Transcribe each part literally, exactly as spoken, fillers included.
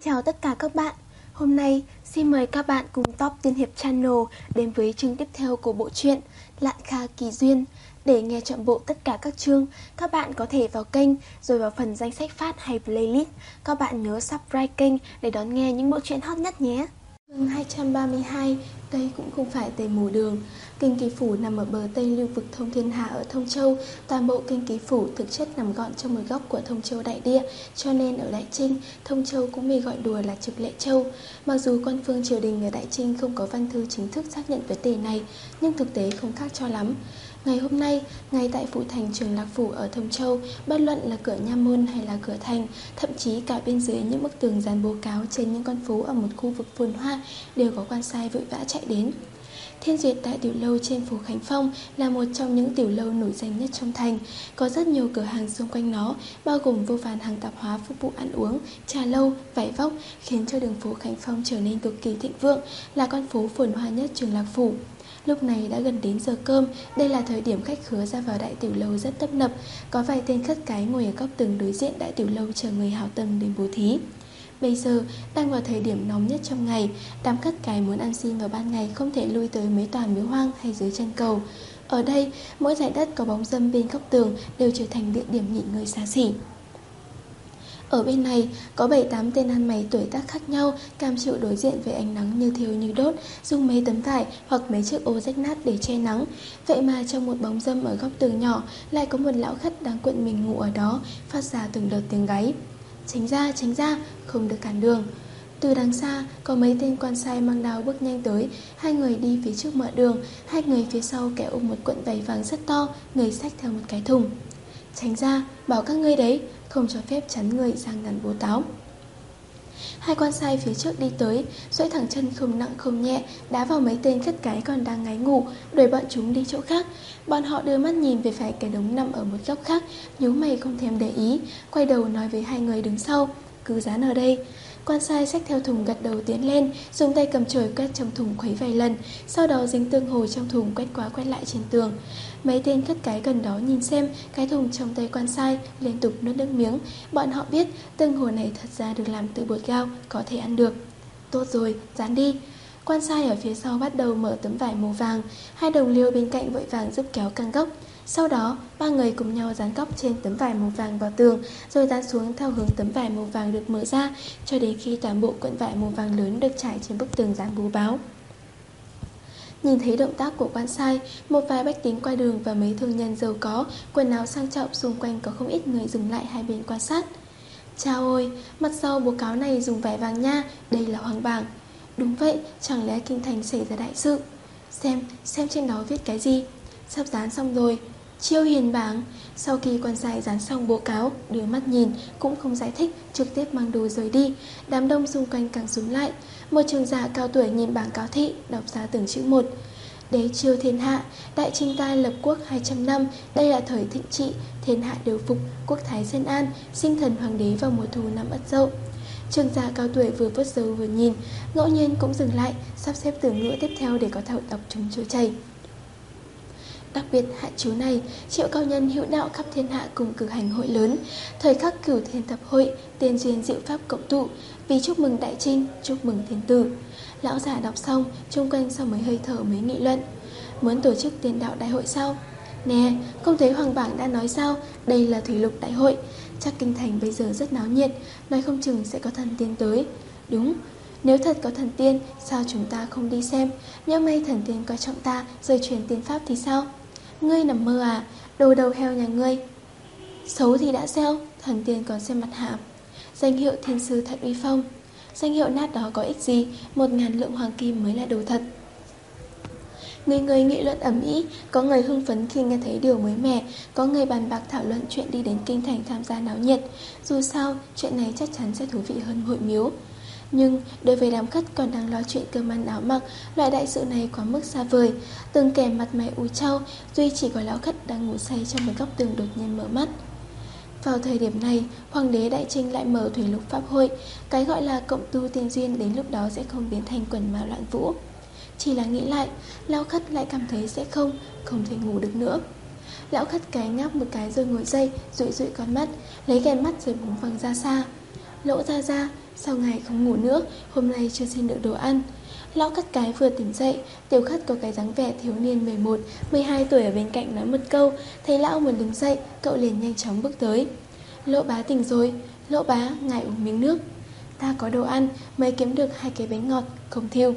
Chào tất cả các bạn. Hôm nay xin mời các bạn cùng Top Tiên Hiệp Channel đến với chương tiếp theo của bộ truyện Lạn Kha Kỳ Duyên. Để nghe trọn bộ tất cả các chương, các bạn có thể vào kênh rồi vào phần danh sách phát hay playlist. Các bạn nhớ subscribe kênh để đón nghe những bộ truyện hot nhất nhé. Chương hai trăm ba mươi hai, đây cũng không phải Tề Mổ Đường. Kinh Kỳ Phủ nằm ở bờ tây lưu vực Thông Thiên Hà ở Thông Châu. Toàn bộ Kinh Kỳ Phủ thực chất nằm gọn trong một góc của Thông Châu đại địa, cho nên ở Đại Trinh, Thông Châu cũng bị gọi đùa là Trực Lệ Châu. Mặc dù quan phương triều đình ở Đại Trinh không có văn thư chính thức xác nhận vấn đề này, nhưng thực tế không khác cho lắm. Ngày hôm nay, ngay tại phủ thành Trường Lạc Phủ ở Thông Châu, bất luận là cửa nha môn hay là cửa thành, thậm chí cả bên dưới những bức tường dán bố cáo trên những con phố ở một khu vực phồn hoa, đều có quan sai vội vã chạy đến. Thiên Duyệt Đại Tiểu Lâu trên phố Khánh Phong là một trong những tiểu lâu nổi danh nhất trong thành. Có rất nhiều cửa hàng xung quanh nó, bao gồm vô vàn hàng tạp hóa phục vụ ăn uống, trà lâu, vải vóc, khiến cho đường phố Khánh Phong trở nên cực kỳ thịnh vượng, là con phố phồn hoa nhất Trường Lạc Phủ. Lúc này đã gần đến giờ cơm, đây là thời điểm khách khứa ra vào đại tiểu lâu rất tấp nập. Có vài tên khất cái ngồi ở góc tường đối diện đại tiểu lâu chờ người hảo tâm đến bố thí. Bây giờ đang vào thời điểm nóng nhất trong ngày, đám khất cái muốn ăn xin vào ban ngày không thể lui tới mấy tòa miếu hoang hay dưới chân cầu. Ở đây, mỗi dải đất có bóng râm bên góc tường đều trở thành địa điểm nghỉ ngơi xa xỉ. Ở bên này, có bảy tám tên ăn mày tuổi tác khác nhau, cam chịu đối diện với ánh nắng như thiêu như đốt, dùng mấy tấm vải hoặc mấy chiếc ô rách nát để che nắng. Vậy mà trong một bóng râm ở góc tường nhỏ, lại có một lão khất đang cuộn mình ngủ ở đó, phát ra từng đợt tiếng gáy. Tránh ra, tránh ra, không được cản đường. Từ đằng xa, có mấy tên quan sai mang đao bước nhanh tới. Hai người đi phía trước mở đường, hai người phía sau kẻ ôm một cuộn vải vàng rất to, người xách theo một cái thùng. Tránh ra, bảo các ngươi đấy, không cho phép chắn người sang ngắn bố táo. Hai quan sai phía trước đi tới, duỗi thẳng chân không nặng không nhẹ, đá vào mấy tên khất cái còn đang ngáy ngủ, đuổi bọn chúng đi chỗ khác. Bọn họ đưa mắt nhìn về phải cái đống nằm ở một góc khác, nhíu mày không thèm để ý, quay đầu nói với hai người đứng sau, cứ dán ở đây. Quan sai xách theo thùng gật đầu tiến lên, dùng tay cầm chổi quét trong thùng khuấy vài lần, sau đó dính tương hồ trong thùng quét qua quét lại trên tường. Mấy tên khất cái gần đó nhìn xem cái thùng trong tay quan sai, liên tục nuốt nước miếng. Bọn họ biết tương hồ này thật ra được làm từ bột gao, có thể ăn được. Tốt rồi, dán đi. Quan sai ở phía sau bắt đầu mở tấm vải màu vàng. Hai đồng liêu bên cạnh vội vàng giúp kéo căng góc. Sau đó, ba người cùng nhau dán góc trên tấm vải màu vàng vào tường, rồi dán xuống theo hướng tấm vải màu vàng được mở ra, cho đến khi toàn bộ cuộn vải màu vàng lớn được trải trên bức tường dán bố báo. Nhìn thấy động tác của quan sai, một vài bách tính qua đường và mấy thương nhân giàu có, quần áo sang trọng xung quanh có không ít người dừng lại hai bên quan sát. Chao ôi, mặt sau bố cáo này dùng vải vàng nha, đây là hoàng bảng. Đúng vậy, chẳng lẽ kinh thành xảy ra đại sự? Xem, xem trên đó viết cái gì? Sắp dán xong rồi. Chiêu hiền bảng. Sau khi quan sai dán xong bố cáo, đưa mắt nhìn, cũng không giải thích, trực tiếp mang đồ rời đi. Đám đông xung quanh càng xuống lại. Một trường giả cao tuổi nhìn bảng cáo thị, đọc ra từng chữ một. Đế chiêu thiên hạ, đại trinh ta lập quốc hai trăm năm, đây là thời thịnh trị, thiên hạ đều phục, quốc thái dân an, sinh thần hoàng đế vào mùa thu năm Ất Dậu. Trường giả cao tuổi vừa vớt dấu vừa nhìn, ngẫu nhiên cũng dừng lại, sắp xếp từ ngữ tiếp theo để có thể đọc chúng trôi chảy. Đặc biệt hạ chú này, triệu cao nhân hữu đạo khắp thiên hạ cùng cử hành hội lớn, thời khắc cửu thiên thập hội, tiên duyên diệu pháp cộng tụ, vì chúc mừng đại trinh, chúc mừng thiên tử. Lão giả đọc xong, chung quanh sau mấy hơi thở mới nghị luận. Muốn tổ chức tiên đạo đại hội sao? Nè, không thấy hoàng bảng đã nói sao, đây là thủy lục đại hội. Chắc kinh thành bây giờ rất náo nhiệt, nói không chừng sẽ có thần tiên tới. Đúng, nếu thật có thần tiên, sao chúng ta không đi xem? Nhỡ may thần tiên coi trọng ta, rồi truyền tiên pháp thì sao? Ngươi nằm mơ à, đồ đầu heo nhà ngươi. Xấu thì đã gieo, thần tiên còn xem mặt hàm. Danh hiệu thiên sư thật uy phong. Danh hiệu nát đó có ích gì, một ngàn lượng hoàng kim mới là đồ thật. Người người nghị luận ầm ĩ, có người hưng phấn khi nghe thấy điều mới mẻ, có người bàn bạc thảo luận chuyện đi đến kinh thành tham gia náo nhiệt. Dù sao, chuyện này chắc chắn sẽ thú vị hơn hội miếu. Nhưng đối với đám khất còn đang lo chuyện cơm ăn áo mặc, loại đại sự này quá mức xa vời. Từng kẻ mặt mày u trao, duy chỉ có lão khất đang ngủ say trong một góc tường đột nhiên mở mắt. Vào thời điểm này, hoàng đế Đại Trinh lại mở thủy lục pháp hội. Cái gọi là cộng tu tiên duyên đến lúc đó sẽ không biến thành quần ma loạn vũ. Chỉ là nghĩ lại, lão khất lại cảm thấy sẽ không, không thể ngủ được nữa. Lão khất cái ngáp một cái rồi ngồi dậy, dụi dụi con mắt, lấy kèn mắt rồi búng văng ra xa. Lỗ Gia Gia, sao ngài không ngủ nữa, hôm nay chưa xin được đồ ăn. Lão Khất Cái vừa tỉnh dậy, Tiểu Khất có cái dáng vẻ thiếu niên mười một, mười hai tuổi ở bên cạnh nói một câu. Thấy lão muốn đứng dậy, cậu liền nhanh chóng bước tới. Lỗ bá tỉnh rồi. Lỗ bá, ngài uống miếng nước. Ta có đồ ăn, mới kiếm được hai cái bánh ngọt, không thiêu.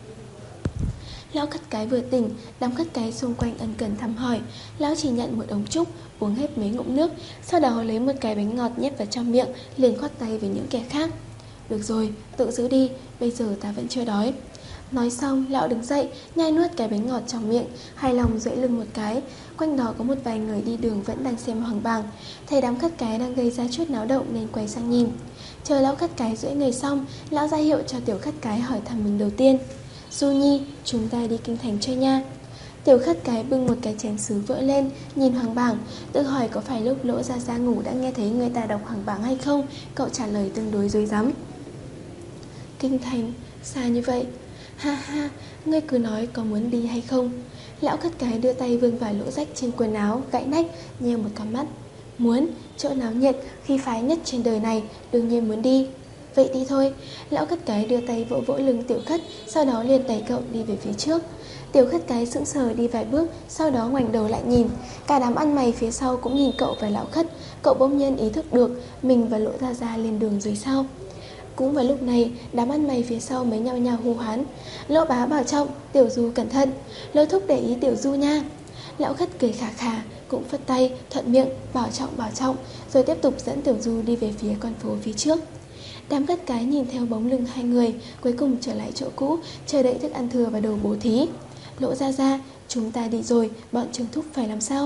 Lão Khất Cái vừa tỉnh, đám khất cái xung quanh ân cần thăm hỏi. Lão chỉ nhận một ống trúc, uống hết mấy ngụm nước, sau đó lấy một cái bánh ngọt nhét vào trong miệng, liền khoát tay với những kẻ khác. Được rồi, tự giữ đi, bây giờ ta vẫn chưa đói. Nói xong, lão đứng dậy, nhai nuốt cái bánh ngọt trong miệng, hài lòng duỗi lưng một cái. Quanh đó có một vài người đi đường vẫn đang xem hoàng bảng. Thấy đám khất cái đang gây ra chút náo động nên quay sang nhìn. Chờ lão khất cái duỗi người xong, lão ra hiệu cho tiểu khất cái hỏi thăm mình đầu tiên. Du Nhi, chúng ta đi kinh thành chơi nha. Tiểu khất cái bưng một cái chén sứ vỡ lên, nhìn hoàng bảng, tự hỏi có phải lúc Lỗ Gia Gia ngủ đã nghe thấy người ta đọc hoàng bảng hay không. Cậu trả lời tương đối rối rắm. Kinh thành, xa như vậy. Ha ha, ngươi cứ nói có muốn đi hay không. Lão khất cái đưa tay vương vào lỗ rách trên quần áo, gãy nách, nheo một cặp mắt. Muốn, chỗ náo nhiệt, khí phái nhất trên đời này, đương nhiên muốn đi. Vậy đi thôi. Lão khất cái đưa tay vỗ vỗ lưng Tiểu Khất, sau đó liền đẩy cậu đi về phía trước. Tiểu khất cái sững sờ đi vài bước, sau đó ngoảnh đầu lại nhìn. Cả đám ăn mày phía sau cũng nhìn cậu và lão khất. Cậu bỗng nhiên ý thức được mình và Lỗ Gia Gia lên đường dưới sau. Cũng vào lúc này, đám ăn mày phía sau mới nhao nhao hô hoán. Lỗ bá bảo trọng, Tiểu Du cẩn thận. Lỗ thúc để ý Tiểu Du nha. Lão khất cười khà khà, cũng phất tay, thuận miệng, bảo trọng bảo trọng, rồi tiếp tục dẫn Tiểu Du đi về phía con phố phía trước. Đám khất cái nhìn theo bóng lưng hai người, cuối cùng trở lại chỗ cũ, chờ đợi thức ăn thừa và đồ bố thí. Lỗ Gia Gia, chúng ta đi rồi, bọn Trương Thúc phải làm sao?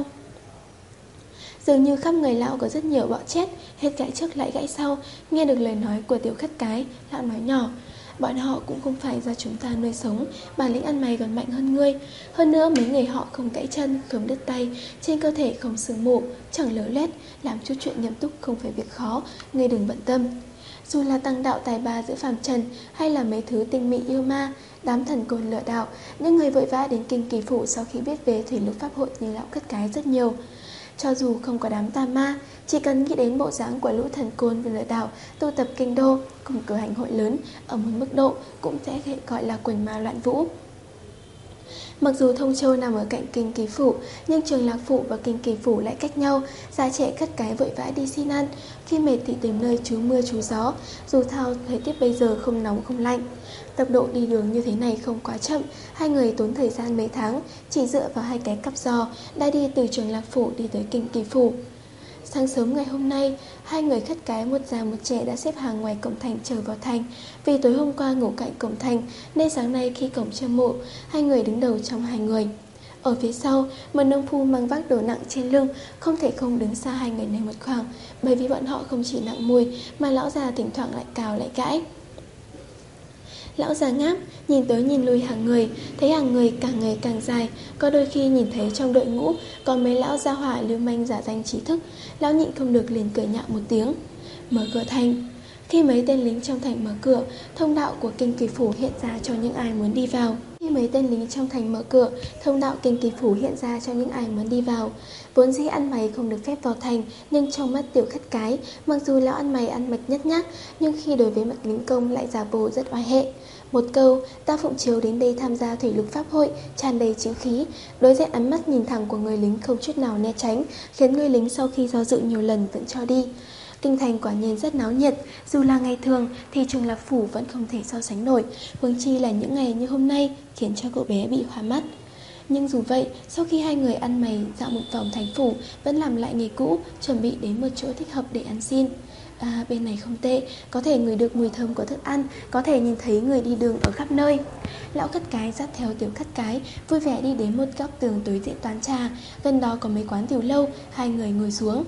Dường như khắp người lão có rất nhiều bọ chết, hết gãy trước lại gãy sau. Nghe được lời nói của tiểu khất cái, lão nói nhỏ. Bọn họ cũng không phải do chúng ta nuôi sống, bản lĩnh ăn mày còn mạnh hơn ngươi. Hơn nữa mấy người họ không gãy chân, không đứt tay, trên cơ thể không xương mủ, chẳng lở loét, làm chút chuyện nghiêm túc không phải việc khó, ngươi đừng bận tâm. Dù là tăng đạo tài ba giữa phàm trần, hay là mấy thứ tinh mị yêu ma, đám thần côn lừa đạo, những người vội vã đến kinh kỳ phủ sau khi biết về thủy lục pháp hội như lão khất cái rất nhiều. Cho dù không có đám tà ma, chỉ cần nghĩ đến bộ dáng của lũ thần côn và lừa đảo tụ tập kinh đô cùng cử hành hội lớn ở một mức độ cũng sẽ gọi là quần ma loạn vũ. Mặc dù Thông Châu nằm ở cạnh kinh kỳ phủ, nhưng Trường Lạc Phủ và kinh kỳ phủ lại cách nhau. Già trẻ khất cái vội vã đi xin ăn, khi mệt thì tìm nơi trú mưa trú gió. Dù sao thời tiết bây giờ không nóng không lạnh. Tốc độ đi đường như thế này không quá chậm, hai người tốn thời gian mấy tháng, chỉ dựa vào hai cái cặp giò đã đi từ Trường Lạc Phủ đi tới kinh kỳ phủ. Sáng sớm ngày hôm nay, hai người khất cái một già một trẻ đã xếp hàng ngoài cổng thành chờ vào thành. Vì tối hôm qua ngủ cạnh cổng thành nên sáng nay khi cổng chưa mộ, hai người đứng đầu trong hai người. Ở phía sau, một nông phu mang vác đồ nặng trên lưng, không thể không đứng xa hai người này một khoảng, bởi vì bọn họ không chỉ nặng mùi mà lão già thỉnh thoảng lại cào lại gãi. Lão già ngáp, nhìn tới nhìn lui hàng người, thấy hàng người càng ngày càng dài. Có đôi khi nhìn thấy trong đội ngũ còn mấy lão gia hỏa lưu manh giả danh trí thức, lão nhịn không được liền cười nhạo một tiếng. Mở cửa thành. Khi mấy tên lính trong thành mở cửa, thông đạo của kinh kỳ phủ hiện ra cho những ai muốn đi vào. Khi mấy tên lính trong thành mở cửa, thông đạo kinh kỳ phủ hiện ra cho những ai muốn đi vào. Vốn dĩ ăn mày không được phép vào thành, nhưng trong mắt tiểu khất cái, mặc dù lão ăn mày ăn mật nhất nhác, nhưng khi đối với mặt lính công lại giả bộ rất oai hệ. Một câu, ta phụng chiếu đến đây tham gia thủy lục pháp hội, tràn đầy chính khí. Đối diện ánh mắt nhìn thẳng của người lính không chút nào né tránh, khiến người lính sau khi do dự nhiều lần vẫn cho đi. Kinh thành quả nhiên rất náo nhiệt, dù là ngày thường thì Trường Lạc Phủ vẫn không thể so sánh nổi, huống chi là những ngày như hôm nay khiến cho cậu bé bị hoa mắt. Nhưng dù vậy, sau khi hai người ăn mày dạo một vòng thành phủ, vẫn làm lại nghề cũ, chuẩn bị đến một chỗ thích hợp để ăn xin. À, bên này không tệ, có thể ngửi được mùi thơm của thức ăn, có thể nhìn thấy người đi đường ở khắp nơi. Lão khất cái dắt theo tiểu khất cái, vui vẻ đi đến một góc tường đối diện quán trà, gần đó có mấy quán tiểu lâu, hai người ngồi xuống.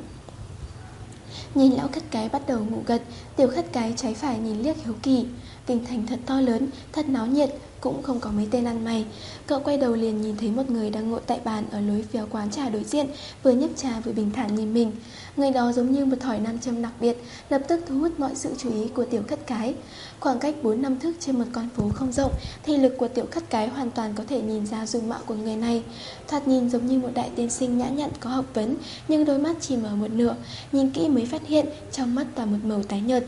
Nhìn lão khất cái bắt đầu ngủ gật, tiểu khất cái trái phải nhìn liếc hiếu kỳ. Kinh thành thật to lớn, thật náo nhiệt, cũng không có mấy tên ăn mày. Cậu quay đầu liền nhìn thấy một người đang ngồi tại bàn ở lối phía quán trà đối diện, vừa nhấp trà vừa bình thản nhìn mình. Người đó giống như một thỏi nam châm đặc biệt, lập tức thu hút mọi sự chú ý của tiểu khất cái. Khoảng cách bốn năm thước trên một con phố không rộng, thì lực của tiểu khất cái hoàn toàn có thể nhìn ra dung mạo của người này. Thoạt nhìn giống như một đại tiên sinh nhã nhặn có học vấn, nhưng đôi mắt chỉ mở một nửa, nhìn kỹ mới phát hiện trong mắt toàn một màu tái nhợt.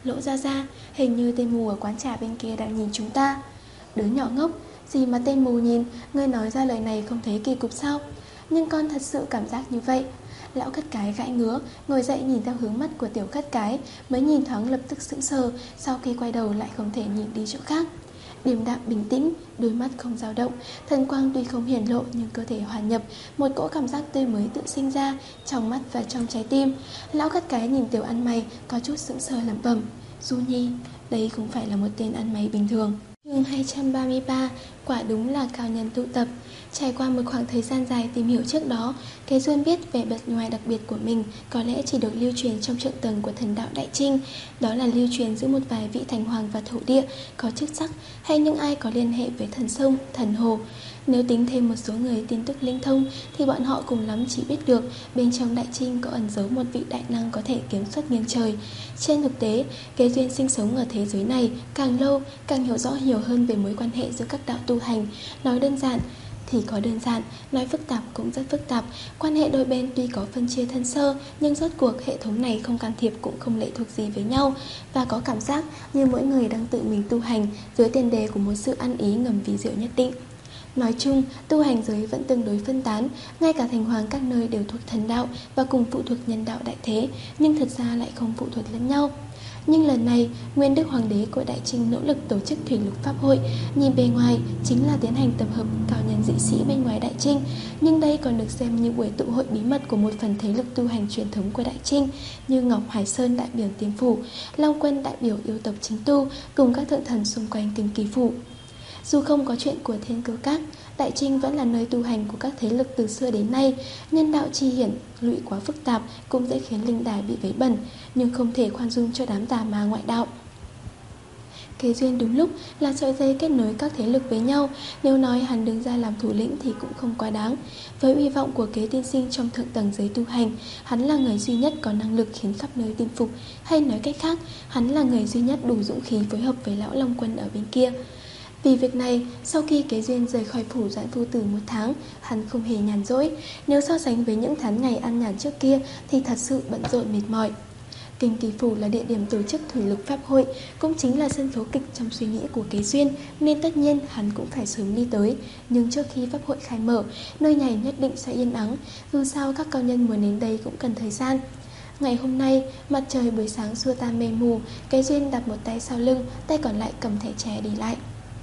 Lỗ Gia Gia, hình như tên mù ở quán trà bên kia đang nhìn chúng ta. Đứa nhỏ ngốc, gì mà tên mù nhìn, ngươi nói ra lời này không thấy kỳ cục sao? Nhưng con thật sự cảm giác như vậy. Lão Khất Cái gãi ngứa, ngồi dậy nhìn theo hướng mắt của Tiểu Khất Cái, mới nhìn thoáng lập tức sững sờ, sau khi quay đầu lại không thể nhìn đi chỗ khác. Điềm đạm bình tĩnh, đôi mắt không dao động, thần quang tuy không hiển lộ nhưng cơ thể hòa nhập, một cỗ cảm giác tươi mới tự sinh ra trong mắt và trong trái tim. Lão Khất Cái nhìn Tiểu ăn mày có chút sững sờ lẩm bẩm: Du Nhi, đây không phải là một tên ăn mày bình thường. Chương hai trăm ba mươi ba, quả đúng là cao nhân tụ tập. Trải qua một khoảng thời gian dài tìm hiểu trước đó, Kế Duyên biết vẻ bật ngoài đặc biệt của mình có lẽ chỉ được lưu truyền trong trượng tầng của thần đạo Đại Trinh. Đó là lưu truyền giữa một vài vị thành hoàng và thổ địa có chức sắc, hay những ai có liên hệ với thần sông, thần hồ. Nếu tính thêm một số người tin tức linh thông thì bọn họ cùng lắm chỉ biết được bên trong Đại Trinh có ẩn giấu một vị đại năng có thể kiếm xuất miền trời. Trên thực tế, Kế Duyên sinh sống ở thế giới này càng lâu, càng hiểu rõ nhiều hơn về mối quan hệ giữa các đạo tu hành. Nói đơn giản thì có đơn giản, nói phức tạp cũng rất phức tạp. Quan hệ đôi bên tuy có phân chia thân sơ, nhưng rốt cuộc hệ thống này không can thiệp cũng không lệ thuộc gì với nhau, và có cảm giác như mỗi người đang tự mình tu hành dưới tiền đề của một sự ăn ý ngầm vì diệu nhất định. Nói chung, tu hành giới vẫn tương đối phân tán, ngay cả thành hoàng các nơi đều thuộc thần đạo và cùng phụ thuộc nhân đạo đại thế, nhưng thật ra lại không phụ thuộc lẫn nhau. Nhưng lần này, Nguyên Đức Hoàng đế của Đại Trinh nỗ lực tổ chức thủy lục pháp hội, nhìn bề ngoài chính là tiến hành tập hợp cao nhân dị sĩ bên ngoài Đại Trinh, nhưng đây còn được xem như buổi tụ hội bí mật của một phần thế lực tu hành truyền thống của Đại Trinh, như Ngọc Hải Sơn đại biểu Tiên Phủ, Long Quân đại biểu yêu tộc chính tu, cùng các thượng thần xung quanh Kinh Kỳ Phủ. Dù không có chuyện của Thiên Cơ Các, Đại Trinh vẫn là nơi tu hành của các thế lực từ xưa đến nay. Nhân đạo chi hiển lụy quá phức tạp cũng dễ khiến linh đài bị vấy bẩn, nhưng không thể khoan dung cho đám tà ma ngoại đạo. Kế Duyên đúng lúc là sợi dây kết nối các thế lực với nhau. Nếu nói hắn đứng ra làm thủ lĩnh thì cũng không quá đáng. Với uy vọng của Kế tiên sinh trong thượng tầng giới tu hành, hắn là người duy nhất có năng lực khiến khắp nơi tin phục. Hay nói cách khác, hắn là người duy nhất đủ dũng khí phối hợp với lão Long Quân ở bên kia. Vì việc này, sau khi Kế Duyên rời khỏi phủ Doãn Phu Tử một tháng, hắn không hề nhàn rỗi. Nếu so sánh với những tháng ngày ăn nhàn trước kia thì thật sự bận rộn mệt mỏi. Kinh Kỳ Phủ là địa điểm tổ chức thủy lục pháp hội, cũng chính là sân khấu kịch trong suy nghĩ của Kế Duyên, nên tất nhiên hắn cũng phải sớm đi tới. Nhưng trước khi pháp hội khai mở, nơi này nhất định sẽ yên ắng, dù sao các cao nhân muốn đến đây cũng cần thời gian. Ngày hôm nay, mặt trời buổi sáng xua tan mây mù, Kế Duyên đặt một tay sau lưng, tay còn lại cầm thẻ tre đi lại.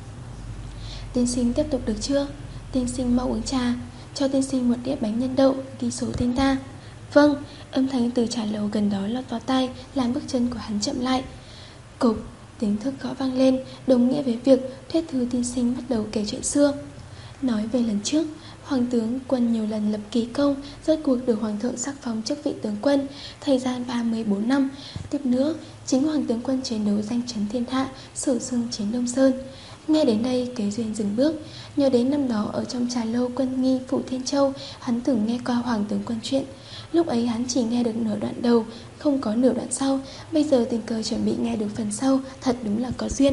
Tiên sinh tiếp tục được chưa? Tiên sinh mau uống trà. Cho tiên sinh một đĩa bánh nhân đậu, ghi số tên ta. Vâng. Âm thanh từ trà lầu gần đó lọt vào tai, làm bước chân của hắn chậm lại. Cục, tiếng thức gõ vang lên, đồng nghĩa với việc Thuyết Thư tiên sinh bắt đầu kể chuyện xưa. Nói về lần trước, Hoàng tướng quân nhiều lần lập kỳ công, rốt cuộc được Hoàng thượng sắc phong chức vị tướng quân, thời gian ba mươi bốn năm. Tiếp nữa, chính Hoàng tướng quân chiến đấu danh chấn thiên hạ, sử xưng chiến Đông Sơn. Nghe đến đây, Kế Duyên dừng bước, nhớ đến năm đó ở trong trà lâu Quân Nghi phủ Thiên Châu, hắn từng nghe qua Hoàng tướng quân chuyện. Lúc ấy hắn chỉ nghe được nửa đoạn đầu, không có nửa đoạn sau. Bây giờ tình cờ chuẩn bị nghe được phần sau, thật đúng là có duyên.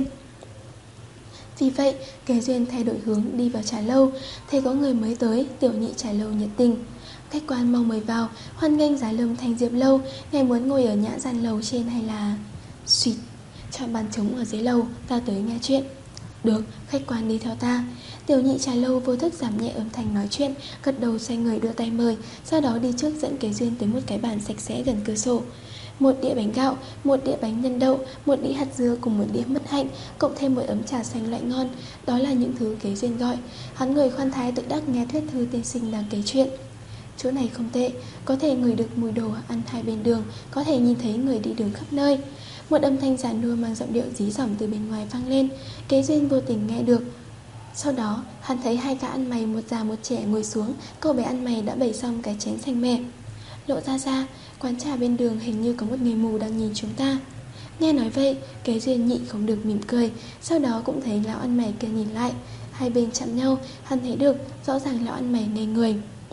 Vì vậy, Kế Duyên thay đổi hướng đi vào trà lâu. Thấy có người mới tới, tiểu nhị trà lâu nhiệt tình: Khách quan mong mời vào, hoan nghênh Giá Lâm Thanh Diệp lâu. Ngài muốn ngồi ở nhã gian lầu trên hay là... Xuyệt, chọn bàn trống ở dưới lầu, ta tới nghe chuyện. Được, khách quan đi theo ta. Tiểu nhị trà lâu vô thức giảm nhẹ âm thanh nói chuyện, gật đầu xoay người đưa tay mời, sau đó đi trước dẫn Kế Duyên tới một cái bàn sạch sẽ gần cửa sổ. Một đĩa bánh gạo, một đĩa bánh nhân đậu, một đĩa hạt dưa cùng một đĩa mứt hạnh, cộng thêm một ấm trà xanh loại ngon. Đó là những thứ Kế Duyên gọi. Hắn người khoan thái tự đắc nghe Thuyết Thư tiên sinh đang kể chuyện. Chỗ này không tệ, có thể ngửi được mùi đồ ăn hai bên đường, có thể nhìn thấy người đi đường khắp nơi. Một âm thanh giản nua mang giọng điệu dí dỏm từ bên ngoài vang lên, Kế Duyên vô tình nghe được. Sau đó, hắn thấy hai gã ăn mày một già một trẻ ngồi xuống, cậu bé ăn mày đã bày xong cái chén xanh mè. Lộ ra ra, quán trà bên đường hình như có một người mù đang nhìn chúng ta. Nghe nói vậy, Kế Duyên nhịn không được mỉm cười, sau đó cũng thấy lão ăn mày kia nhìn lại. Hai bên chạm nhau, hắn thấy được, rõ ràng lão ăn mày ngây người.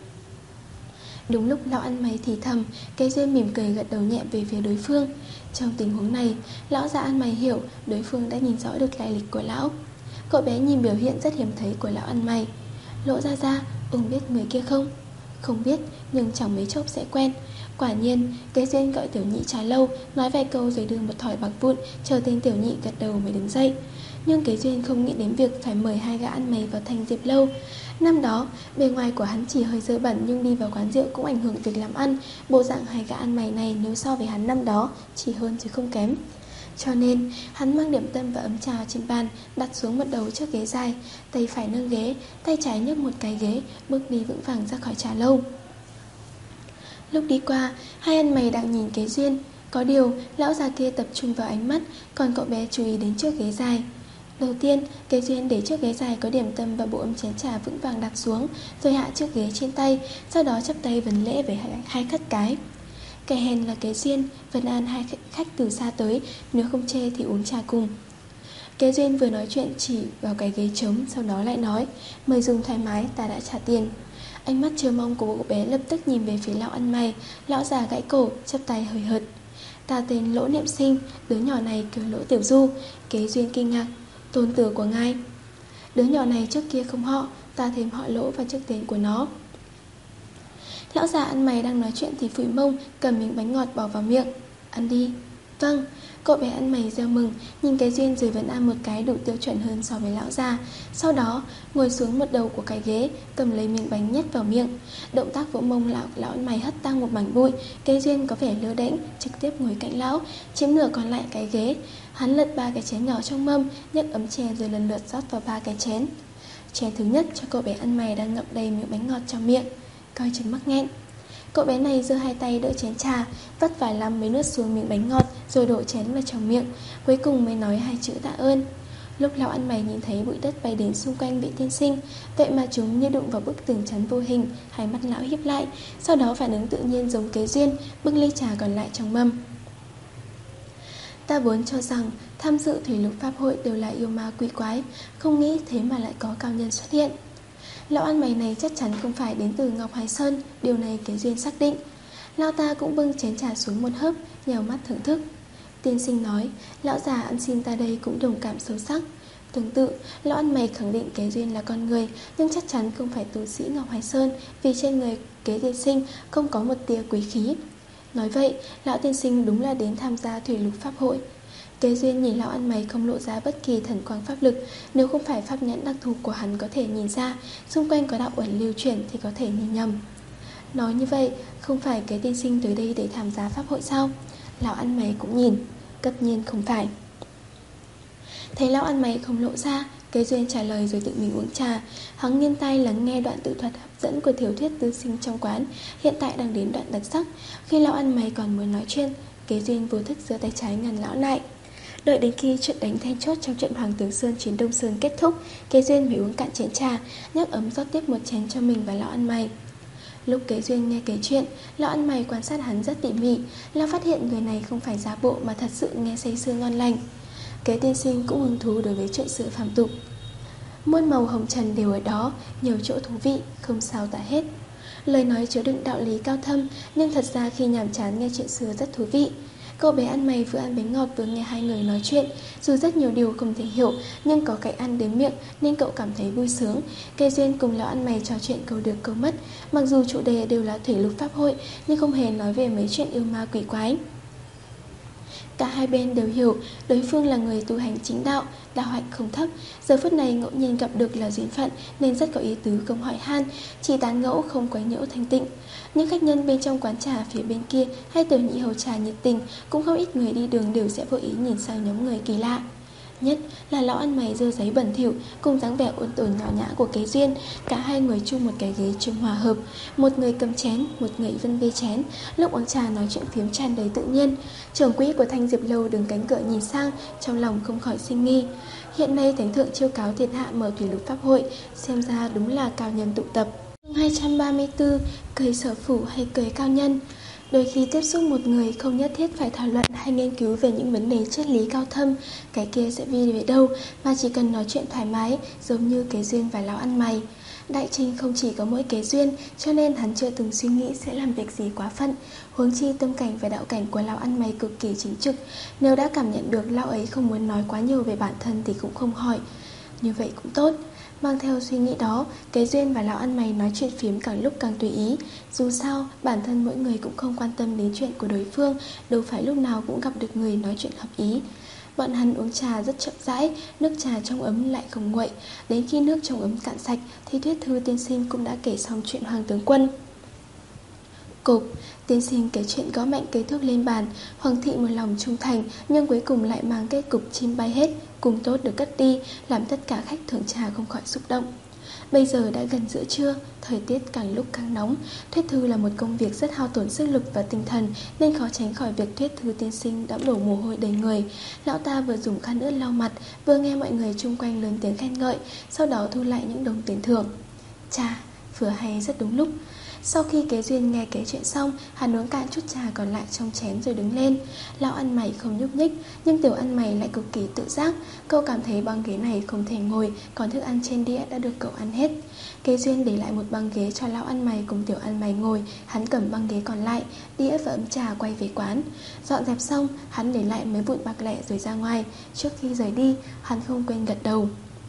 Đúng lúc lão ăn mày thì thầm, Kế Duyên mỉm cười gật đầu nhẹ về phía đối phương. Trong tình huống này, lão già ăn mày hiểu đối phương đã nhìn rõ được lai lịch của lão. Cậu bé nhìn biểu hiện rất hiếm thấy của lão ăn mày. Lộ ra ra, ông biết người kia không? Không biết, nhưng chẳng mấy chốc sẽ quen. Quả nhiên, Kế Duyên gọi Tiểu Nhị trà lâu, nói vài câu rồi đưa một thỏi bạc vụn, chờ tên Tiểu Nhị gật đầu mới đứng dậy. Nhưng Kế Duyên không nghĩ đến việc phải mời hai gã ăn mày vào Thanh Diệp lâu. Năm đó, bề ngoài của hắn chỉ hơi dơ bẩn nhưng đi vào quán rượu cũng ảnh hưởng việc làm ăn. Bộ dạng hai gã ăn mày này nếu so với hắn năm đó chỉ hơn chứ không kém. Cho nên, hắn mang điểm tâm và ấm trà trên bàn, đặt xuống một đầu chiếc ghế dài, tay phải nâng ghế, tay trái nhấc một cái ghế, bước đi vững vàng ra khỏi trà lâu. Lúc đi qua, hai ăn mày đang nhìn Kế Duyên. Có điều, lão già kia tập trung vào ánh mắt, còn cậu bé chú ý đến chiếc ghế dài. Đầu tiên, Kế Duyên để chiếc ghế dài có điểm tâm và bộ ấm chén trà vững vàng đặt xuống, rồi hạ chiếc ghế trên tay, sau đó chắp tay vấn lễ với hai, hai khách cái. Kẻ hèn là Kế Duyên, Vân An hai khách từ xa tới, nếu không chê thì uống trà cùng. Kế Duyên vừa nói chuyện chỉ vào cái ghế trống, sau đó lại nói, mời dùng thoải mái, ta đã trả tiền. Ánh mắt chờ mong của cậu bé lập tức nhìn về phía lão ăn mày. Lão già gãy cổ, chắp tay hời hợt. Ta tên Lỗ Niệm Sinh, đứa nhỏ này kêu Lỗ Tiểu Du. Kế Duyên kinh ngạc, tôn tử của ngài. Đứa nhỏ này trước kia không họ, ta thêm họ Lỗ vào trước tên của nó. Lão già ăn mày đang nói chuyện thì phủi mông, cầm miếng bánh ngọt bỏ vào miệng. Ăn đi. Vâng. Cậu bé ăn mày reo mừng, nhìn Kế Duyên rồi vẫn ăn một cái đủ tiêu chuẩn hơn so với lão già. Sau đó ngồi xuống một đầu của cái ghế, cầm lấy miếng bánh nhét vào miệng. Động tác vỗ mông lão, lão ăn mày hất tăng một mảnh bụi. Kế Duyên có vẻ lơ đễnh, trực tiếp ngồi cạnh lão, chiếm nửa còn lại cái ghế. Hắn lật ba cái chén nhỏ trong mâm, nhấc ấm chè rồi lần lượt rót vào ba cái chén. Chén thứ nhất cho cậu bé ăn mày đang ngậm đầy miếng bánh ngọt trong miệng, coi chừng mắc nghẹn. Cậu bé này giơ hai tay đỡ chén trà, vắt vài lăm mới nuốt xuống miếng bánh ngọt, rồi đổ chén vào trong miệng, cuối cùng mới nói hai chữ tạ ơn. Lúc lão ăn mày nhìn thấy bụi đất bay đến xung quanh vị tiên sinh, vậy mà chúng như đụng vào bức tường chắn vô hình, hai mắt lão híp lại, sau đó phản ứng tự nhiên giống Kế Duyên, bưng ly trà còn lại trong mâm. Ta vốn cho rằng tham dự thủy lục pháp hội đều là yêu ma quỷ quái, không nghĩ thế mà lại có cao nhân xuất hiện. Lão ăn mày này chắc chắn không phải đến từ Ngọc Hải Sơn, điều này Kế Duyên xác định. Lão ta cũng bưng chén trà xuống một hớp, nhèo mắt thưởng thức. Tiên sinh nói, lão già ăn xin ta đây cũng đồng cảm sâu sắc. Tương tự, lão ăn mày khẳng định Kế Duyên là con người, nhưng chắc chắn không phải tu sĩ Ngọc Hải Sơn, vì trên người Kế tiên sinh không có một tia quý khí. Nói vậy, lão tiên sinh đúng là đến tham gia thủy lục pháp hội. Kế Duyên nhìn lão ăn mày không lộ ra bất kỳ thần quang pháp lực, nếu không phải pháp nhãn đặc thù của hắn có thể nhìn ra, xung quanh có đạo uẩn lưu chuyển thì có thể nhìn nhầm. Nói như vậy, không phải Kế tiên sinh tới đây để tham gia pháp hội sao? Lão ăn mày cũng nhìn, tất nhiên không phải. Thấy lão ăn mày không lộ ra, Kế Duyên trả lời rồi tự mình uống trà. Hắn nghiêng tai lắng nghe đoạn tự thuật hấp dẫn của tiểu thuyết tư sinh trong quán, hiện tại đang đến đoạn đặc sắc. Khi lão ăn mày còn muốn nói chuyện, Kế Duyên vô thức giơ tay trái ngăn lão lại. Đợi đến khi trận đánh then chốt trong trận Hoàng Tướng Sơn chiến Đông Sơn kết thúc, Kế Duyên mới uống cạn chén trà, nhấc ấm rót tiếp một chén cho mình và lão ăn mày. Lúc Kế Duyên nghe kể chuyện, lão ăn mày quan sát hắn rất tỉ mỉ, lão phát hiện người này không phải giả bộ mà thật sự nghe say sưa ngon lành. Kế tiên sinh cũng hứng thú đối với chuyện sự phàm tục. Muôn màu hồng trần đều ở đó, nhiều chỗ thú vị, không sao tả hết. Lời nói chứa đựng đạo lý cao thâm, nhưng thật ra khi nhàm chán nghe chuyện xưa rất thú vị. Cậu bé ăn mày vừa ăn bánh ngọt vừa nghe hai người nói chuyện. Dù rất nhiều điều không thể hiểu, nhưng có cái ăn đến miệng nên cậu cảm thấy vui sướng. Kế Duyên cùng lão ăn mày trò chuyện câu được câu mất. Mặc dù chủ đề đều là thủy lục pháp hội, nhưng không hề nói về mấy chuyện yêu ma quỷ quái. Cả hai bên đều hiểu đối phương là người tu hành chính đạo, đạo hạnh không thấp. Giờ phút này ngẫu nhiên gặp được là duyên phận nên rất có ý tứ không hỏi han, chỉ tán ngẫu không quấy nhiễu thanh tịnh. Những khách nhân bên trong quán trà phía bên kia hay Tiểu Nhị hầu trà nhiệt tình, cũng không ít người đi đường đều sẽ vô ý nhìn sang nhóm người kỳ lạ. Nhất là lão ăn mày dơ giấy bẩn thỉu cùng dáng vẻ ôn tồn nhỏ nhã của Kế Duyên. Cả hai người chung một cái ghế chung hòa hợp, một người cầm chén, một người vân vê chén. Lúc uống trà nói chuyện phiếm tràn đầy tự nhiên. Trưởng quỹ của Thanh Diệp lâu đứng cánh cửa nhìn sang, trong lòng không khỏi sinh nghi. Hiện nay thánh thượng chiêu cáo thiên hạ mở thủy lục pháp hội, xem ra đúng là cao nhân tụ tập. Hai trăm ba mươi tư, cười sở phủ hay cười cao nhân. Đôi khi tiếp xúc một người không nhất thiết phải thảo luận hay nghiên cứu về những vấn đề triết lý cao thâm, cái kia sẽ đi về đâu, mà chỉ cần nói chuyện thoải mái, giống như Kế Duyên và lão ăn mày. Đại Trinh không chỉ có mỗi Kế Duyên, cho nên hắn chưa từng suy nghĩ sẽ làm việc gì quá phận. Huống chi tâm cảnh và đạo cảnh của lão ăn mày cực kỳ chính trực, nếu đã cảm nhận được lão ấy không muốn nói quá nhiều về bản thân thì cũng không hỏi. như vậy cũng tốt. Mang theo suy nghĩ đó, Kế Duyên và lão ăn mày nói chuyện phiếm càng lúc càng tùy ý. Dù sao, bản thân mỗi người cũng không quan tâm đến chuyện của đối phương, đâu phải lúc nào cũng gặp được người nói chuyện hợp ý. Bọn hắn uống trà rất chậm rãi, nước trà trong ấm lại không nguội. Đến khi nước trong ấm cạn sạch thì Tuyết Thư tiên sinh cũng đã kể xong chuyện Hoàng tướng quân. Cục, tiên sinh kể chuyện gõ mạnh cây thước lên bàn. Hoàng thị một lòng trung thành, nhưng cuối cùng lại mang cái cục chim bay hết, cùng tốt được cất đi, làm tất cả khách thưởng trà không khỏi xúc động. Bây giờ đã gần giữa trưa, thời tiết càng lúc càng nóng. Thuyết thư là một công việc rất hao tổn sức lực và tinh thần, nên khó tránh khỏi việc thuyết thư tiên sinh đã đổ mồ hôi đầy người. Lão ta vừa dùng khăn ướt lau mặt, vừa nghe mọi người chung quanh lớn tiếng khen ngợi, sau đó thu lại những đồng tiền thưởng. Chà, vừa hay rất đúng lúc. Sau khi Kế Duyên nghe kể chuyện xong, hắn uống cạn chút trà còn lại trong chén rồi đứng lên. Lão ăn mày không nhúc nhích, nhưng tiểu ăn mày lại cực kỳ tự giác. Cậu cảm thấy băng ghế này không thể ngồi, còn thức ăn trên đĩa đã được cậu ăn hết. Kế Duyên để lại một băng ghế cho lão ăn mày cùng tiểu ăn mày ngồi. Hắn cầm băng ghế còn lại, đĩa và ấm trà quay về quán. Dọn dẹp xong, hắn để lại mấy vụn bạc lẻ rồi ra ngoài. Trước khi rời đi, hắn không quên gật đầu.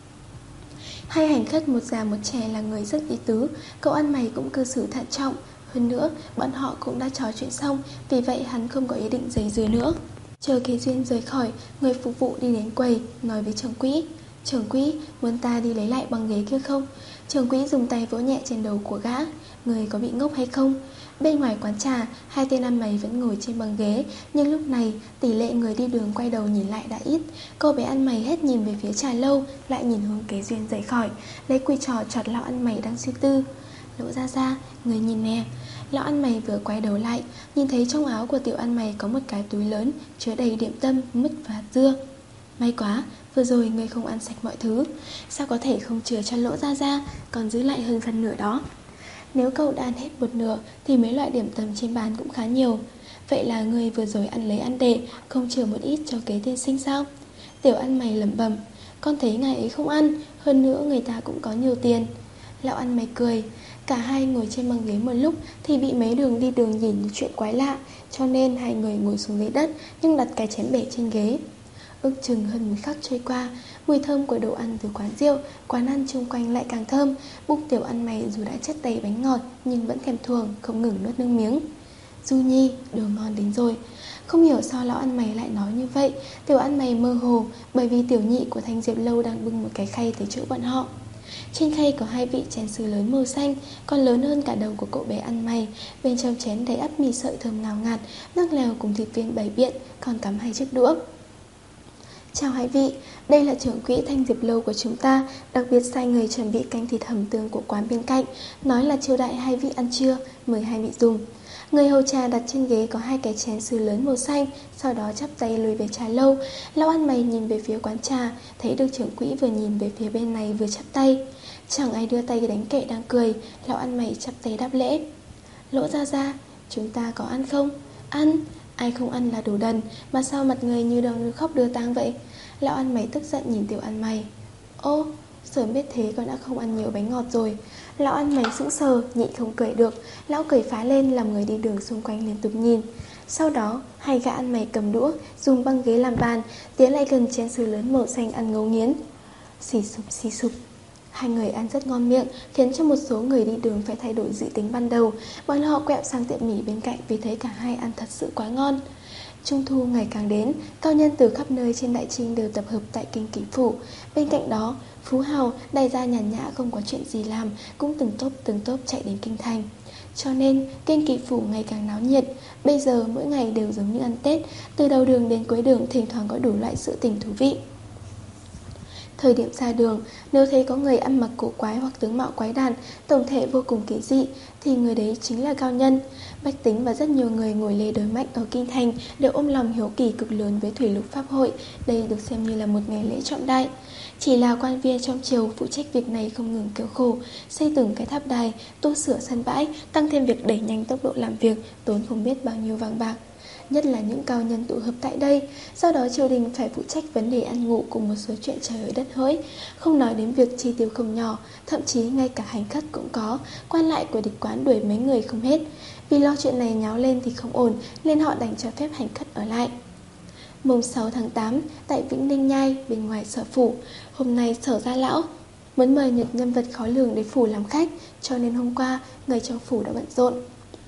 Hai hành khách một già một trẻ là người rất ý tứ. Cậu ăn mày cũng cư xử thận trọng. Hơn nữa, bọn họ cũng đã trò chuyện xong, vì vậy hắn không có ý định giày dừa nữa. Chờ Kế Duyên rời khỏi, người phục vụ đi đến quầy, nói với trưởng quỹ: Trưởng quỹ, muốn ta đi lấy lại băng ghế kia không? Trưởng quỹ dùng tay vỗ nhẹ trên đầu của gã: Người có bị ngốc hay không? Bên ngoài quán trà, hai tên ăn mày vẫn ngồi trên băng ghế, nhưng lúc này tỷ lệ người đi đường quay đầu nhìn lại đã ít. Cô bé ăn mày hết nhìn về phía trà lâu, lại nhìn hướng Kế Duyên rời khỏi, lấy quy trò chọt lão ăn mày đang suy tư. Lỗ ra ra, người nhìn nè. Lão ăn mày vừa quay đầu lại, nhìn thấy trong áo của tiểu ăn mày có một cái túi lớn chứa đầy điểm tâm, mứt và hạt dưa. May quá, vừa rồi người không ăn sạch mọi thứ. Sao có thể không chừa cho Lỗ ra ra, còn giữ lại hơn phần nửa đó? Nếu cậu đã ăn hết một nửa thì mấy loại điểm tâm trên bàn cũng khá nhiều. Vậy là người vừa rồi ăn lấy ăn để, không chừa một ít cho Kế tiên sinh sao? Tiểu ăn mày lẩm bẩm: Con thấy ngài ấy không ăn, hơn nữa người ta cũng có nhiều tiền. Lão ăn mày cười. Cả hai ngồi trên băng ghế một lúc thì bị mấy đường đi đường nhìn chuyện quái lạ, cho nên hai người ngồi xuống dưới đất nhưng đặt cái chén bể trên ghế. Ước chừng hơn một khắc trôi qua, mùi thơm của đồ ăn từ quán rượu, quán ăn chung quanh lại càng thơm. Bụng tiểu ăn mày dù đã chất đầy bánh ngọt nhưng vẫn thèm thuồng, không ngừng nuốt nước miếng. Du Nhi, đồ ngon đến rồi. Không hiểu sao lão ăn mày lại nói như vậy. Tiểu ăn mày mơ hồ, bởi vì tiểu nhị của Thanh Diệp Lâu đang bưng một cái khay tới chỗ bọn họ. Trên khay có hai vị chén sứ lớn màu xanh, còn lớn hơn cả đầu của cậu bé ăn mày. Bên trong chén đầy ắp mì sợi thơm ngào ngạt, nước lèo cùng thịt viên bảy biện, còn cắm hai chiếc đũa. Chào hai vị, đây là trưởng quỹ Thanh Diệp Lâu của chúng ta, đặc biệt sai người chuẩn bị canh thịt hầm tương của quán bên cạnh, nói là chiêu đại hai vị ăn trưa, mời hai vị dùng. Người hầu trà đặt trên ghế có hai cái chén sứ lớn màu xanh, sau đó chắp tay lùi về trà lâu. Lão ăn mày nhìn về phía quán trà, thấy được trưởng quỹ vừa nhìn về phía bên này vừa chắp tay. Chẳng ai đưa tay đánh kệ đang cười, lão ăn mày chắp tay đáp lễ. Lỗ ra ra, chúng ta có ăn không? Ăn, ai không ăn là đồ đần, mà sao mặt người như đang khóc đưa tang vậy? Lão ăn mày tức giận nhìn tiểu ăn mày. Ô, sớm biết thế con đã không ăn nhiều bánh ngọt rồi. Lão ăn mày sững sờ, nhịn không cười được. Lão cười phá lên làm người đi đường xung quanh liên tục nhìn. Sau đó, hai gã ăn mày cầm đũa, dùng băng ghế làm bàn, tiến lại gần chén sứ lớn màu xanh ăn ngấu nghiến. Xì sụp xì sụp. Hai người ăn rất ngon miệng, khiến cho một số người đi đường phải thay đổi dự tính ban đầu. Bọn họ quẹo sang tiệm mì bên cạnh vì thấy cả hai ăn thật sự quá ngon. Trung thu ngày càng đến, cao nhân từ khắp nơi trên đại trinh đều tập hợp tại kinh Kỷ Phủ. Bên cạnh đó, phú hào, đại gia nhàn nhã không có chuyện gì làm, cũng từng tốp từng tốp chạy đến kinh thành. Cho nên, kinh Kỷ Phủ ngày càng náo nhiệt. Bây giờ mỗi ngày đều giống như ăn Tết, từ đầu đường đến cuối đường thỉnh thoảng có đủ loại sự tình thú vị. Thời điểm ra đường, nếu thấy có người ăn mặc cổ quái hoặc tướng mạo quái đản, tổng thể vô cùng kỳ dị, thì người đấy chính là cao nhân. Bách tính và rất nhiều người ngồi lê đối mạch ở kinh thành đều ôm lòng hiếu kỳ cực lớn với thủy lục pháp hội. Đây được xem như là một ngày lễ trọng đại. Chỉ là quan viên trong triều phụ trách việc này không ngừng kêu khổ, xây từng cái tháp đài, tu sửa sân bãi, tăng thêm việc đẩy nhanh tốc độ làm việc, tốn không biết bao nhiêu vàng bạc. Nhất là những cao nhân tụ hợp tại đây. Do đó triều đình phải phụ trách vấn đề ăn ngủ cùng một số chuyện trời ở đất hỡi. Không nói đến việc chi tiêu không nhỏ, thậm chí ngay cả hành khất cũng có. Quan lại của địch quán đuổi mấy người không hết. Vì lo chuyện này nháo lên thì không ổn, nên họ đành cho phép hành khất ở lại. Mùng sáu tháng tám, tại Vĩnh Ninh Nhai, bên ngoài sở phủ. Hôm nay Sở Gia Lão muốn mời một nhân vật khó lường đến phủ làm khách, cho nên hôm qua người trong phủ đã bận rộn.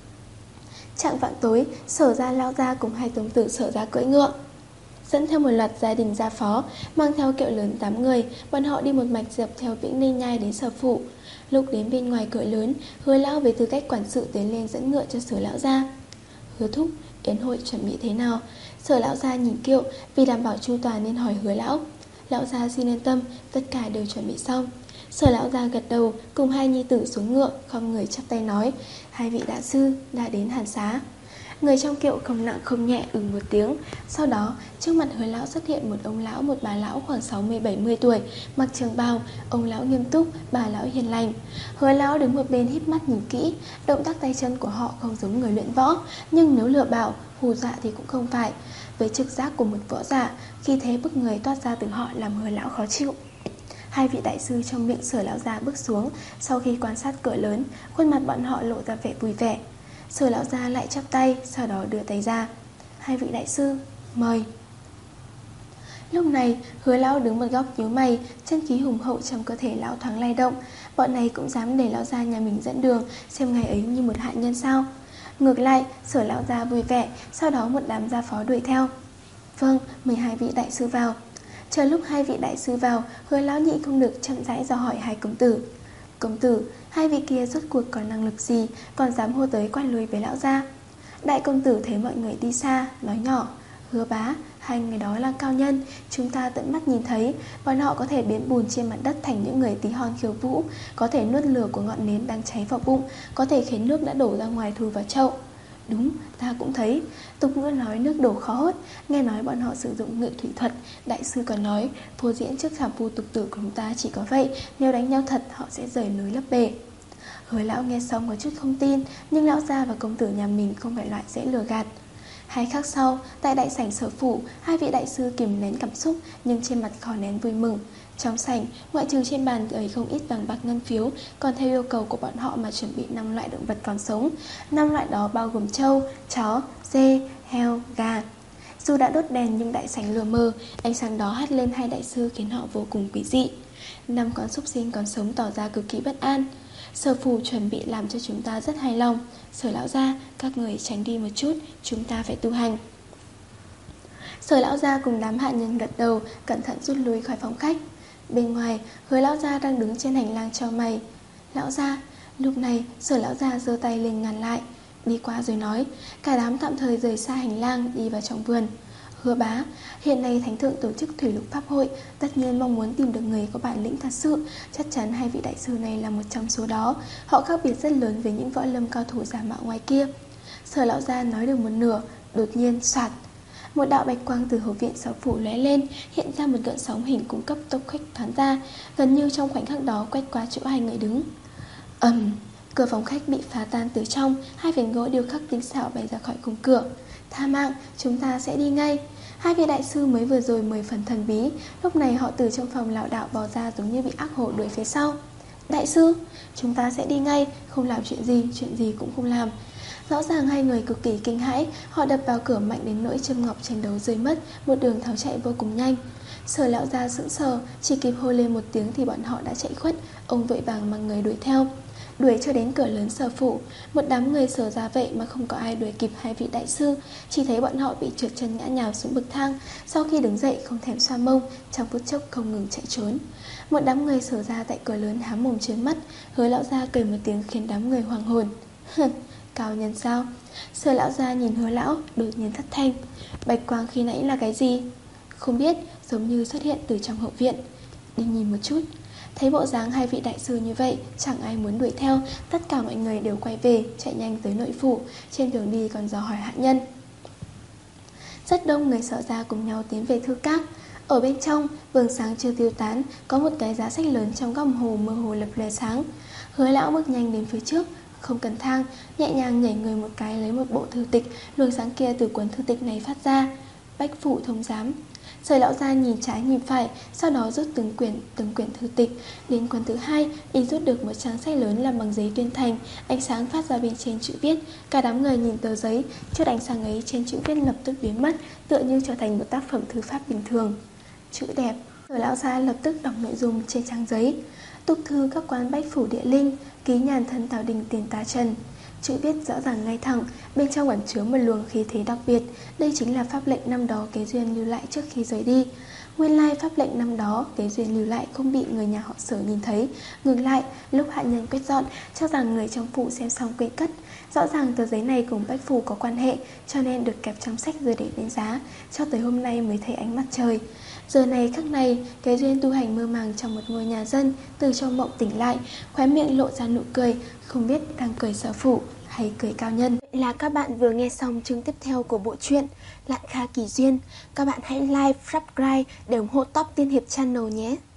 Trạng vạng tối, Sở Gia Lão gia cùng hai tống tử Sở Gia cưỡi ngựa, dẫn theo một loạt gia đình gia phó, mang theo kiệu lớn tám người. Bọn họ đi một mạch dọc theo Vĩnh Ninh Nhai đến sở phủ. Lúc đến bên ngoài cửa lớn, Hứa lão với tư cách quản sự tiến lên dẫn ngựa cho Sở lão gia. Hứa thúc, yến hội chuẩn bị thế nào? Sở lão gia nhìn kiệu, vì đảm bảo chu toàn nên hỏi Hứa lão. Lão gia xin yên tâm, tất cả đều chuẩn bị xong. Sở lão gia gật đầu, cùng hai nhi tử xuống ngựa, khom người chắp tay nói: hai vị đại sư đã đến Hàn Xá. Người trong kiệu không nặng không nhẹ ừ một tiếng. Sau đó trước mặt Hứa lão xuất hiện một ông lão, một bà lão khoảng sáu mươi bảy mươi tuổi, mặc trường bào. Ông lão nghiêm túc, bà lão hiền lành. Hứa lão đứng một bên híp mắt nhìn kỹ. Động tác tay chân của họ không giống người luyện võ, nhưng nếu lừa bảo, hù dọa thì cũng không phải. Với trực giác của một võ giả, khi thế bức người toát ra từ họ làm Hứa lão khó chịu. Hai vị đại sư trong miệng Sở lão gia bước xuống. Sau khi quan sát cửa lớn, khuôn mặt bọn họ lộ ra vẻ vui vẻ. Sở lão gia lại chắp tay, sau đó đưa tay ra. Hai vị đại sư, mời. Lúc này, Hứa lão đứng một góc nhíu mày, chân khí hùng hậu trong cơ thể lão thoáng lay động. Bọn này cũng dám để lão gia nhà mình dẫn đường, xem ngày ấy như một hạ nhân sao? Ngược lại, Sở lão gia vui vẻ, sau đó một đám gia phó đuổi theo. Vâng, mời hai vị đại sư vào. Chờ lúc hai vị đại sư vào, Hứa lão nhịn không được chậm rãi dò hỏi hai công tử. Công tử, hai vị kia rốt cuộc có năng lực gì, còn dám hô tới quan lui với lão gia? Đại công tử thấy mọi người đi xa, nói nhỏ: Hứa bá, hai người đó là cao nhân, chúng ta tận mắt nhìn thấy. Bọn họ có thể biến bùn trên mặt đất thành những người tí hon khiêu vũ, có thể nuốt lửa của ngọn nến đang cháy vào bụng, có thể khiến nước đã đổ ra ngoài thu vào chậu. Đúng, ta cũng thấy. Tục ngữ nói nước đổ khó hốt. Nghe nói bọn họ sử dụng ngự thủy thuật. Đại sư còn nói phô diễn trước thảm phu tục tử của chúng ta chỉ có vậy, nếu đánh nhau thật họ sẽ rời núi lấp bể. Hứa lão nghe xong có chút không tin, nhưng lão gia và công tử nhà mình không phải loại dễ lừa gạt. Hai khắc sau, tại đại sảnh sở phủ, hai vị đại sư kìm nén cảm xúc nhưng trên mặt khó nén vui mừng. Trong sảnh, ngoại trừ trên bàn ấy không ít vàng bạc ngân phiếu, còn theo yêu cầu của bọn họ mà chuẩn bị năm loại động vật còn sống. Năm loại đó bao gồm trâu, chó, dê, heo, gà. Dù đã đốt đèn nhưng đại sảnh lờ mờ, ánh sáng đó hắt lên hai đại sư khiến họ vô cùng quý dị. Năm con súc sinh còn sống tỏ ra cực kỳ bất an. Sở phủ chuẩn bị làm cho chúng ta rất hài lòng. Sở lão gia, các người tránh đi một chút, chúng ta phải tu hành. Sở lão gia cùng đám hạ nhân gật đầu, cẩn thận rút lui khỏi phòng khách. Bên ngoài, Hứa lão gia đang đứng trên hành lang chau mày. Lão gia, lúc này Sở lão gia giơ tay lên ngăn lại, đi qua rồi nói. Cả đám tạm thời rời xa hành lang, đi vào trong vườn. Hứa bá, hiện nay thánh thượng tổ chức thủy lục pháp hội, tất nhiên mong muốn tìm được người có bản lĩnh thật sự. Chắc chắn hai vị đại sư này là một trong số đó. Họ khác biệt rất lớn với những võ lâm cao thủ giả mạo ngoài kia. Sở lão gia nói được một nửa, đột nhiên soạt, một đạo bạch quang từ hậu viện sở phủ lóe lên, hiện ra một gợn sóng hình cung cấp tốc khách thoáng ra, gần như trong khoảnh khắc đó quét qua chỗ hai người đứng. Ầm, um, cửa phòng khách bị phá tan từ trong, hai vành gỗ điêu khắc tinh xảo bay ra khỏi khung cửa. Tha mạng, chúng ta sẽ đi ngay. Hai vị đại sư mới vừa rồi mười phần thần bí, lúc này họ từ trong phòng lão đạo bò ra giống như bị ác hổ đuổi phía sau. Đại sư, chúng ta sẽ đi ngay, không làm chuyện gì, chuyện gì cũng không làm. Rõ ràng hai người cực kỳ kinh hãi, họ đập vào cửa mạnh đến nỗi châm ngọc tranh đấu rơi mất, một đường tháo chạy vô cùng nhanh. Sở lão gia sững sờ, chỉ kịp hô lên một tiếng thì bọn họ đã chạy khuất. Ông vội vàng mang người đuổi theo, đuổi cho đến cửa lớn sở phủ. Một đám người Sở ra vậy mà không có ai đuổi kịp hai vị đại sư, chỉ thấy bọn họ bị trượt chân ngã nhào xuống bậc thang. Sau khi đứng dậy không thèm xoa mông, trong phút chốc không ngừng chạy trốn. Một đám người Sở ra tại cửa lớn há mồm trợn mắt. Hứa lão gia cười một tiếng khiến đám người hoàng hồn. Cao nhân sao? Sở lão gia nhìn Hứa lão, đột nhiên thất thanh. Bạch quang khi nãy là cái gì? Không biết, giống như xuất hiện từ trong hậu viện. Đi nhìn một chút. Thấy bộ dáng hai vị đại sư như vậy, chẳng ai muốn đuổi theo. Tất cả mọi người đều quay về, chạy nhanh tới nội phủ. Trên đường đi còn dò hỏi hạ nhân. Rất đông người Sở ra cùng nhau tiến về thư các. Ở bên trong, vầng sáng chưa tiêu tán, có một cái giá sách lớn trong góc hồ mơ hồ lập lòe sáng. Hứa lão bước nhanh đến phía trước, không cần thang, nhẹ nhàng nhảy người một cái lấy một bộ thư tịch. Luồng sáng kia từ cuốn thư tịch này phát ra. Bách phủ thông giám. Sở lão gia nhìn trái nhìn phải, sau đó rút từng quyển từng quyển thư tịch. Đến cuốn thứ hai, y rút được một trang sách lớn làm bằng giấy tuyên thành, ánh sáng phát ra bên trên chữ viết. Cả đám người nhìn tờ giấy, chút ánh sáng ấy trên chữ viết lập tức biến mất, tựa như trở thành một tác phẩm thư pháp bình thường. Chữ đẹp. Sở lão gia lập tức đọc nội dung trên trang giấy. Túc thư các quan bách phủ địa linh, ký nhàn thân Tào Đình tiền tá Trần. Chữ viết rõ ràng ngay thẳng, bên trong ẩn chứa một luồng khí thế đặc biệt. Đây chính là pháp lệnh năm đó Kế Duyên lưu lại trước khi rời đi. Nguyên lai pháp lệnh năm đó Kế Duyên lưu lại không bị người nhà họ Sở nhìn thấy. Ngược lại, lúc hạ nhân quét dọn, cho rằng người trong phủ xem xong quên cất. Rõ ràng tờ giấy này cùng bách phủ có quan hệ, cho nên được kẹp trong sách rồi để lên giá. Cho tới hôm nay mới thấy ánh mặt trời. Giờ này khắc này, Kế Duyên tu hành mơ màng trong một ngôi nhà dân, từ trong mộng tỉnh lại, khóe miệng lộ ra nụ cười, không biết đang cười sở phủ hay cười cao nhân. Vậy là các bạn vừa nghe xong chương tiếp theo của bộ truyện Lạn Kha Kỳ Duyên. Các bạn hãy like, subscribe để ủng hộ Top Tiên Hiệp Channel nhé.